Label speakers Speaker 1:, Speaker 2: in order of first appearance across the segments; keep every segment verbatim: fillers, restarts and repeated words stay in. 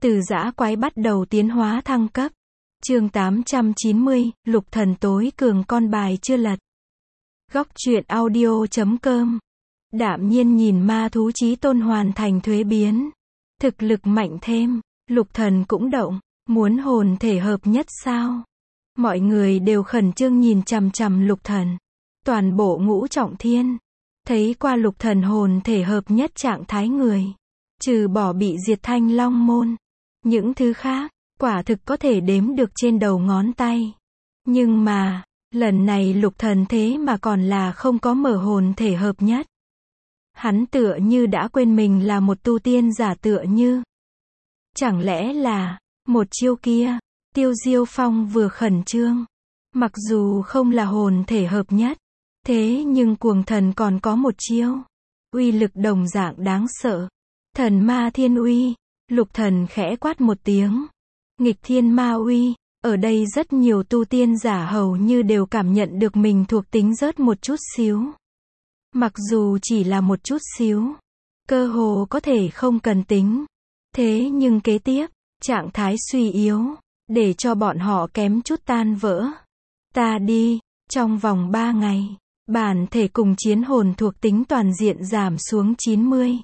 Speaker 1: Từ dã quái bắt đầu tiến hóa thăng cấp. Chương tám trăm chín mươi, Lục Thần tối cường con bài chưa lật. Góc truyện audio chấm com. Đạm nhiên nhìn ma thú chí tôn hoàn thành thuế biến. Thực lực mạnh thêm, Lục Thần cũng động, muốn hồn thể hợp nhất sao? Mọi người đều khẩn trương nhìn chằm chằm Lục Thần. Toàn bộ ngũ trọng thiên, thấy qua Lục Thần hồn thể hợp nhất trạng thái người. Trừ bỏ bị diệt Thanh Long môn. Những thứ khác, quả thực có thể đếm được trên đầu ngón tay. Nhưng mà, lần này Lục Thần thế mà còn là không có mở hồn thể hợp nhất. Hắn tựa như đã quên mình là một tu tiên giả tựa như. Chẳng lẽ là, một chiêu kia, Tiêu Diêu Phong vừa khẩn trương. Mặc dù không là hồn thể hợp nhất, thế nhưng cuồng thần còn có một chiêu. Uy lực đồng dạng đáng sợ. Thần ma thiên uy. Lục Thần khẽ quát một tiếng. Nghịch thiên ma uy. Ở đây rất nhiều tu tiên giả hầu như đều cảm nhận được mình thuộc tính rớt một chút xíu. Mặc dù chỉ là một chút xíu, cơ hồ có thể không cần tính. Thế nhưng kế tiếp, trạng thái suy yếu, để cho bọn họ kém chút tan vỡ. Ta đi, trong vòng ba ngày, bản thể cùng chiến hồn thuộc tính toàn diện giảm xuống chín mươi.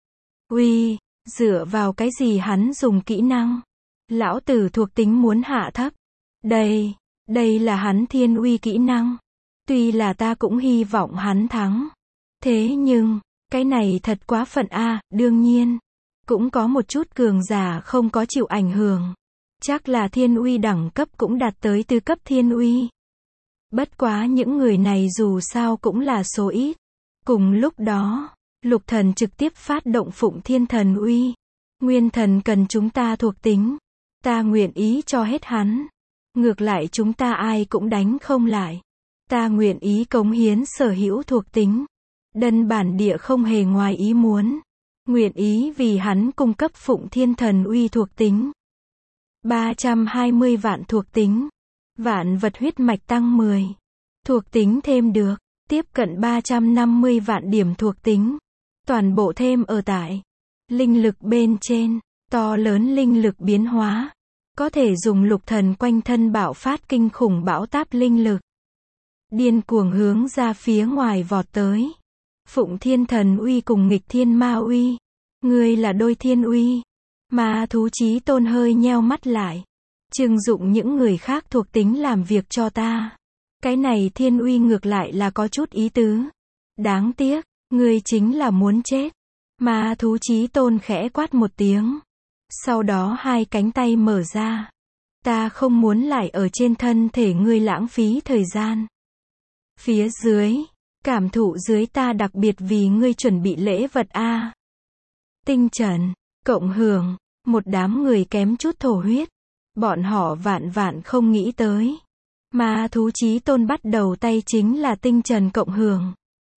Speaker 1: Uy, dựa vào cái gì hắn dùng kỹ năng? Lão tử thuộc tính muốn hạ thấp. Đây, đây là hắn thiên uy kỹ năng. Tuy là ta cũng hy vọng hắn thắng. Thế nhưng, cái này thật quá phận a, đương nhiên. Cũng có một chút cường giả không có chịu ảnh hưởng. Chắc là thiên uy đẳng cấp cũng đạt tới tứ cấp thiên uy. Bất quá những người này dù sao cũng là số ít. Cùng lúc đó, Lục Thần trực tiếp phát động Phụng Thiên Thần Uy. Nguyên thần cần chúng ta thuộc tính. Ta nguyện ý cho hết hắn. Ngược lại chúng ta ai cũng đánh không lại. Ta nguyện ý cống hiến sở hữu thuộc tính. Đân bản địa không hề ngoài ý muốn. Nguyện ý vì hắn cung cấp Phụng Thiên Thần Uy thuộc tính. ba trăm hai mươi vạn thuộc tính. Vạn vật huyết mạch tăng mười. Thuộc tính thêm được. Tiếp cận ba trăm năm mươi vạn điểm thuộc tính. Toàn bộ thêm ở tại. Linh lực bên trên. To lớn linh lực biến hóa. Có thể dùng Lục Thần quanh thân bạo phát kinh khủng bão táp linh lực. Điên cuồng hướng ra phía ngoài vọt tới. Phụng Thiên Thần Uy cùng nghịch thiên ma uy. Ngươi là đôi thiên uy. Ma thú chí tôn hơi nheo mắt lại. Trừng dụng những người khác thuộc tính làm việc cho ta. Cái này thiên uy ngược lại là có chút ý tứ. Đáng tiếc, ngươi chính là muốn chết. Ma thú chí tôn khẽ quát một tiếng. Sau đó hai cánh tay mở ra. Ta không muốn lại ở trên thân thể ngươi lãng phí thời gian. Phía dưới, cảm thụ dưới ta đặc biệt vì ngươi chuẩn bị lễ vật a. Tinh trần, cộng hưởng, một đám người kém chút thổ huyết. Bọn họ vạn vạn không nghĩ tới. Ma thú chí tôn bắt đầu tay chính là tinh trần cộng hưởng.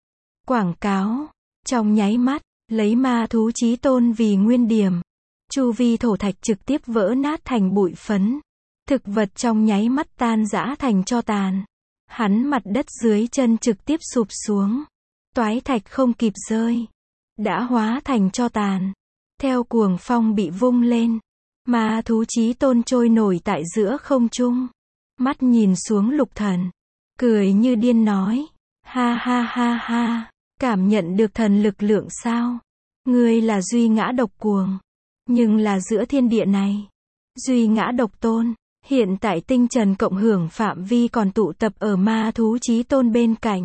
Speaker 1: Quảng cáo, trong nháy mắt, lấy ma thú chí tôn vì nguyên điểm. Chu vi thổ thạch trực tiếp vỡ nát thành bụi phấn. Thực vật trong nháy mắt tan rã thành tro tàn. Hắn mặt đất dưới chân trực tiếp sụp xuống. Toái thạch không kịp rơi. Đã hóa thành tro tàn. Theo cuồng phong bị vung lên. Ma thú chí tôn trôi nổi tại giữa không trung. Mắt nhìn xuống Lục Thần. Cười như điên nói. Ha ha ha ha. Cảm nhận được thần lực lượng sao? Ngươi là duy ngã độc cuồng. Nhưng là giữa thiên địa này. Duy ngã độc tôn. Hiện tại tinh trần cộng hưởng phạm vi còn tụ tập ở ma thú chí tôn bên cạnh.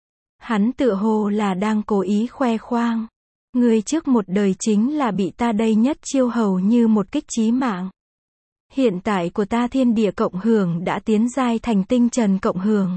Speaker 1: Hắn tựa hồ là đang cố ý khoe khoang. Ngươi trước một đời chính là bị ta đây nhất chiêu hầu như một kích chí mạng. Hiện tại của ta thiên địa cộng hưởng đã tiến giai thành tinh trần cộng hưởng.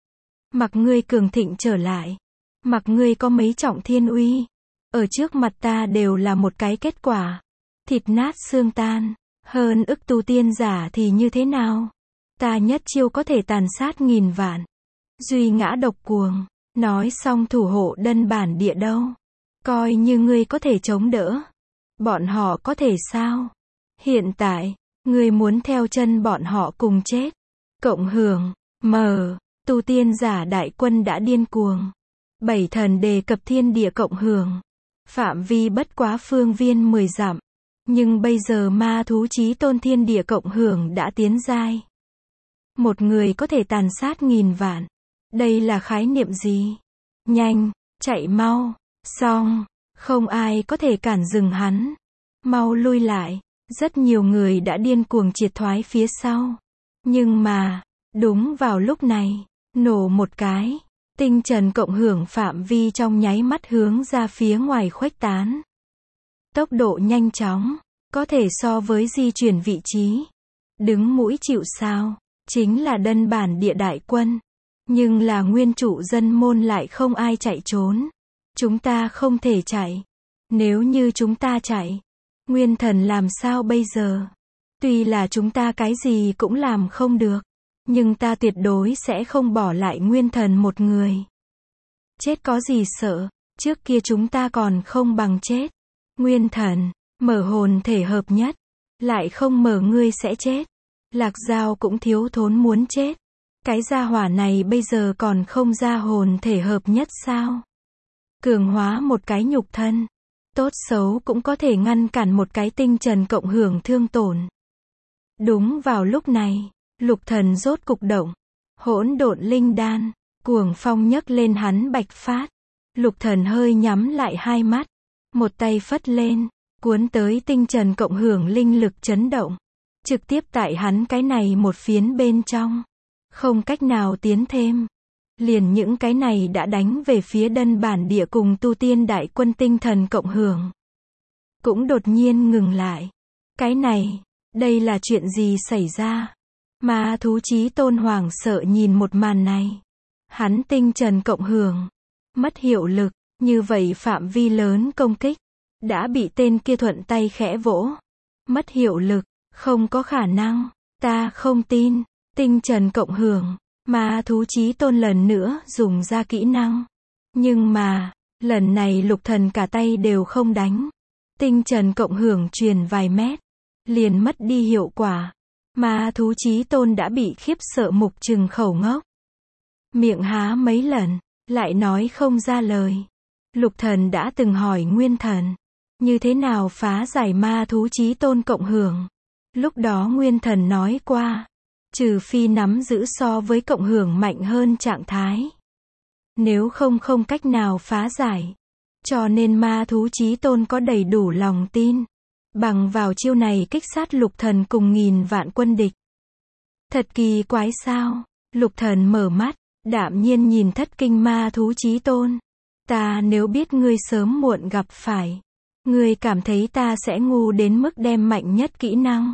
Speaker 1: Mặc ngươi cường thịnh trở lại. Mặc ngươi có mấy trọng thiên uy. Ở trước mặt ta đều là một cái kết quả. Thịt nát xương tan. Hơn ức tu tiên giả thì như thế nào? Ta nhất chiêu có thể tàn sát nghìn vạn. Duy ngã độc cuồng. Nói xong thủ hộ đân bản địa đâu. Coi như ngươi có thể chống đỡ. Bọn họ có thể sao? Hiện tại, ngươi muốn theo chân bọn họ cùng chết. Cộng hưởng, mờ, tu tiên giả đại quân đã điên cuồng. Bảy thần đề cập thiên địa cộng hưởng. Phạm vi bất quá phương viên mười dặm. Nhưng bây giờ ma thú chí tôn thiên địa cộng hưởng đã tiến giai. Một người có thể tàn sát nghìn vạn. Đây là khái niệm gì? Nhanh, chạy mau, xong, không ai có thể cản dừng hắn. Mau lui lại. Rất nhiều người đã điên cuồng triệt thoái phía sau. Nhưng mà, đúng vào lúc này, nổ một cái, tinh trần cộng hưởng phạm vi trong nháy mắt hướng ra phía ngoài khuếch tán. Tốc độ nhanh chóng, có thể so với di chuyển vị trí. Đứng mũi chịu sào, chính là đân bản địa đại quân. Nhưng là nguyên chủ dân môn lại không ai chạy trốn. Chúng ta không thể chạy. Nếu như chúng ta chạy, nguyên thần làm sao bây giờ? Tuy là chúng ta cái gì cũng làm không được, nhưng ta tuyệt đối sẽ không bỏ lại nguyên thần một người. Chết có gì sợ, trước kia chúng ta còn không bằng chết. Nguyên thần, mở hồn thể hợp nhất, lại không mở ngươi sẽ chết. Lạc Giao cũng thiếu thốn muốn chết. Cái gia hỏa này bây giờ còn không ra hồn thể hợp nhất sao? Cường hóa một cái nhục thân, tốt xấu cũng có thể ngăn cản một cái tinh trần cộng hưởng thương tổn. Đúng vào lúc này, lục thần rốt cục động. Hỗn độn linh đan, cuồng phong nhấc lên hắn bạch phát. Lục thần hơi nhắm lại hai mắt, một tay phất lên, cuốn tới tinh trần cộng hưởng linh lực chấn động. Trực tiếp tại hắn cái này một phiến bên trong. Không cách nào tiến thêm. Liền những cái này đã đánh về phía đân bản địa cùng tu tiên đại quân tinh thần cộng hưởng. Cũng đột nhiên ngừng lại. Cái này, đây là chuyện gì xảy ra? Ma thú chí tôn hoảng sợ nhìn một màn này. Hắn tinh trần cộng hưởng. Mất hiệu lực, như vậy phạm vi lớn công kích. Đã bị tên kia thuận tay khẽ vỗ. Mất hiệu lực, không có khả năng. Ta không tin. Tinh trần cộng hưởng. Ma thú chí tôn lần nữa dùng ra kỹ năng. Nhưng mà, lần này lục thần cả tay đều không đánh. Tinh trần cộng hưởng truyền vài mét. Liền mất đi hiệu quả. Ma thú chí tôn đã bị khiếp sợ mục trừng khẩu ngốc. Miệng há mấy lần, lại nói không ra lời. Lục thần đã từng hỏi nguyên thần. Như thế nào phá giải ma thú chí tôn cộng hưởng? Lúc đó nguyên thần nói qua. Trừ phi nắm giữ so với cộng hưởng mạnh hơn trạng thái. Nếu không không cách nào phá giải. Cho nên ma thú chí tôn có đầy đủ lòng tin. Bằng vào chiêu này kích sát lục thần cùng nghìn vạn quân địch. Thật kỳ quái sao? Lục thần mở mắt, đạm nhiên nhìn thất kinh ma thú chí tôn. Ta nếu biết ngươi sớm muộn gặp phải. Ngươi cảm thấy ta sẽ ngu đến mức đem mạnh nhất kỹ năng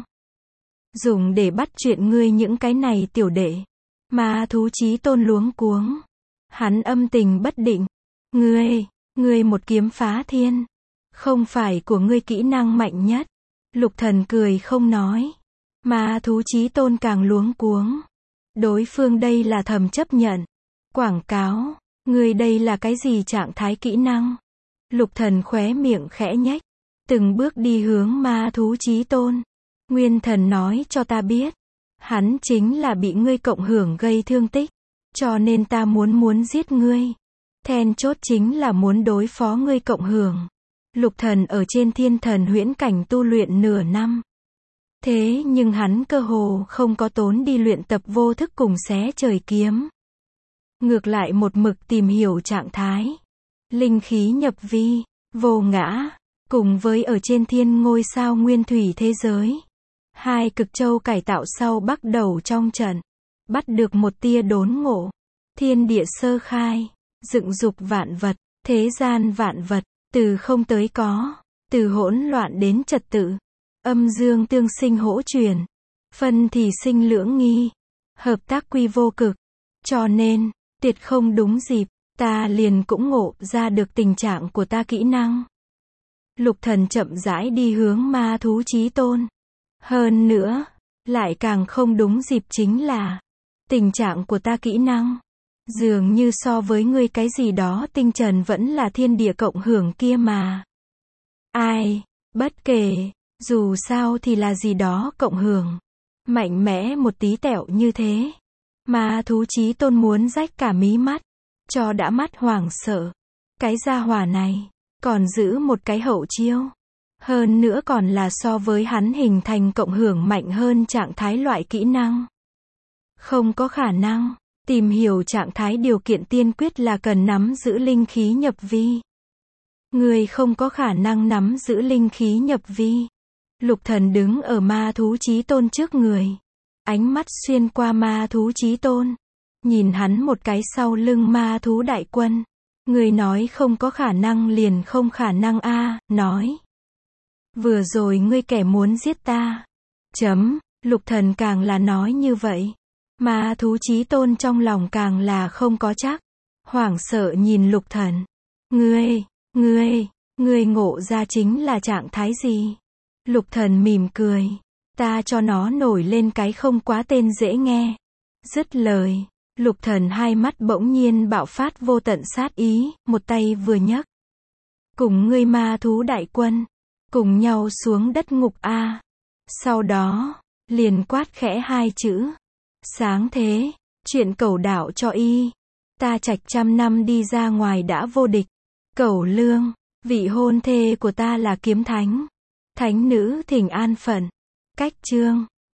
Speaker 1: dùng để bắt chuyện ngươi những cái này tiểu đệ. Ma thú chí tôn luống cuống. Hắn âm tình bất định. Ngươi, ngươi một kiếm phá thiên. Không phải của ngươi kỹ năng mạnh nhất. Lục thần cười không nói. Ma thú chí tôn càng luống cuống. Đối phương đây là thầm chấp nhận. Quảng cáo. Ngươi đây là cái gì trạng thái kỹ năng? Lục thần khóe miệng khẽ nhếch. Từng bước đi hướng ma thú chí tôn. Nguyên thần nói cho ta biết. Hắn chính là bị ngươi cộng hưởng gây thương tích. Cho nên ta muốn muốn giết ngươi. Then chốt chính là muốn đối phó ngươi cộng hưởng. Lục thần ở trên thiên thần huyễn cảnh tu luyện nửa năm. Thế nhưng hắn cơ hồ không có tốn đi luyện tập vô thức cùng xé trời kiếm. Ngược lại một mực tìm hiểu trạng thái. Linh khí nhập vi, vô ngã. Cùng với ở trên thiên ngôi sao nguyên thủy thế giới. Hai cực châu cải tạo sau bắt đầu trong trận. Bắt được một tia đốn ngộ. Thiên địa sơ khai. Dựng dục vạn vật. Thế gian vạn vật. Từ không tới có. Từ hỗn loạn đến trật tự. Âm dương tương sinh hỗ truyền. Phân thì sinh lưỡng nghi. Hợp tác quy vô cực. Cho nên, tuyệt không đúng dịp. Ta liền cũng ngộ ra được tình trạng của ta kỹ năng. Lục thần chậm rãi đi hướng ma thú chí tôn. Hơn nữa, lại càng không đúng dịp chính là tình trạng của ta kỹ năng. Dường như so với ngươi cái gì đó tinh trần vẫn là thiên địa cộng hưởng kia mà. Ai, bất kể, dù sao thì là gì đó cộng hưởng. Mạnh mẽ một tí tẹo như thế. Ma thú chí tôn muốn rách cả mí mắt. Cho đã mắt hoảng sợ. Cái gia hỏa này, còn giữ một cái hậu chiêu. Hơn nữa còn là so với hắn hình thành cộng hưởng mạnh hơn trạng thái loại kỹ năng. Không có khả năng. Tìm hiểu trạng thái điều kiện tiên quyết là cần nắm giữ linh khí nhập vi. Người không có khả năng nắm giữ linh khí nhập vi. Lục Thần đứng ở ma thú chí tôn trước người. Ánh mắt xuyên qua ma thú chí tôn. Nhìn hắn một cái sau lưng ma thú đại quân. Người nói không có khả năng liền không khả năng a, nói. Vừa rồi ngươi kẻ muốn giết ta. Chấm, Lục Thần càng là nói như vậy. Ma thú chí tôn trong lòng càng là không có chắc. Hoảng sợ nhìn Lục Thần. Ngươi, ngươi, ngươi ngộ ra chính là trạng thái gì? Lục Thần mỉm cười. Ta cho nó nổi lên cái không quá tên dễ nghe. Dứt lời. Lục Thần hai mắt bỗng nhiên bạo phát vô tận sát ý, một tay vừa nhấc. Cùng ngươi ma thú đại quân. Cùng nhau xuống đất ngục A. Sau đó, liền quát khẽ hai chữ. Sáng thế, chuyện cẩu đạo cho y. Ta Trạch trăm năm đi ra ngoài đã vô địch. Cẩu lương, vị hôn thê của ta là kiếm thánh. Thánh nữ thỉnh an phận. Cách chương.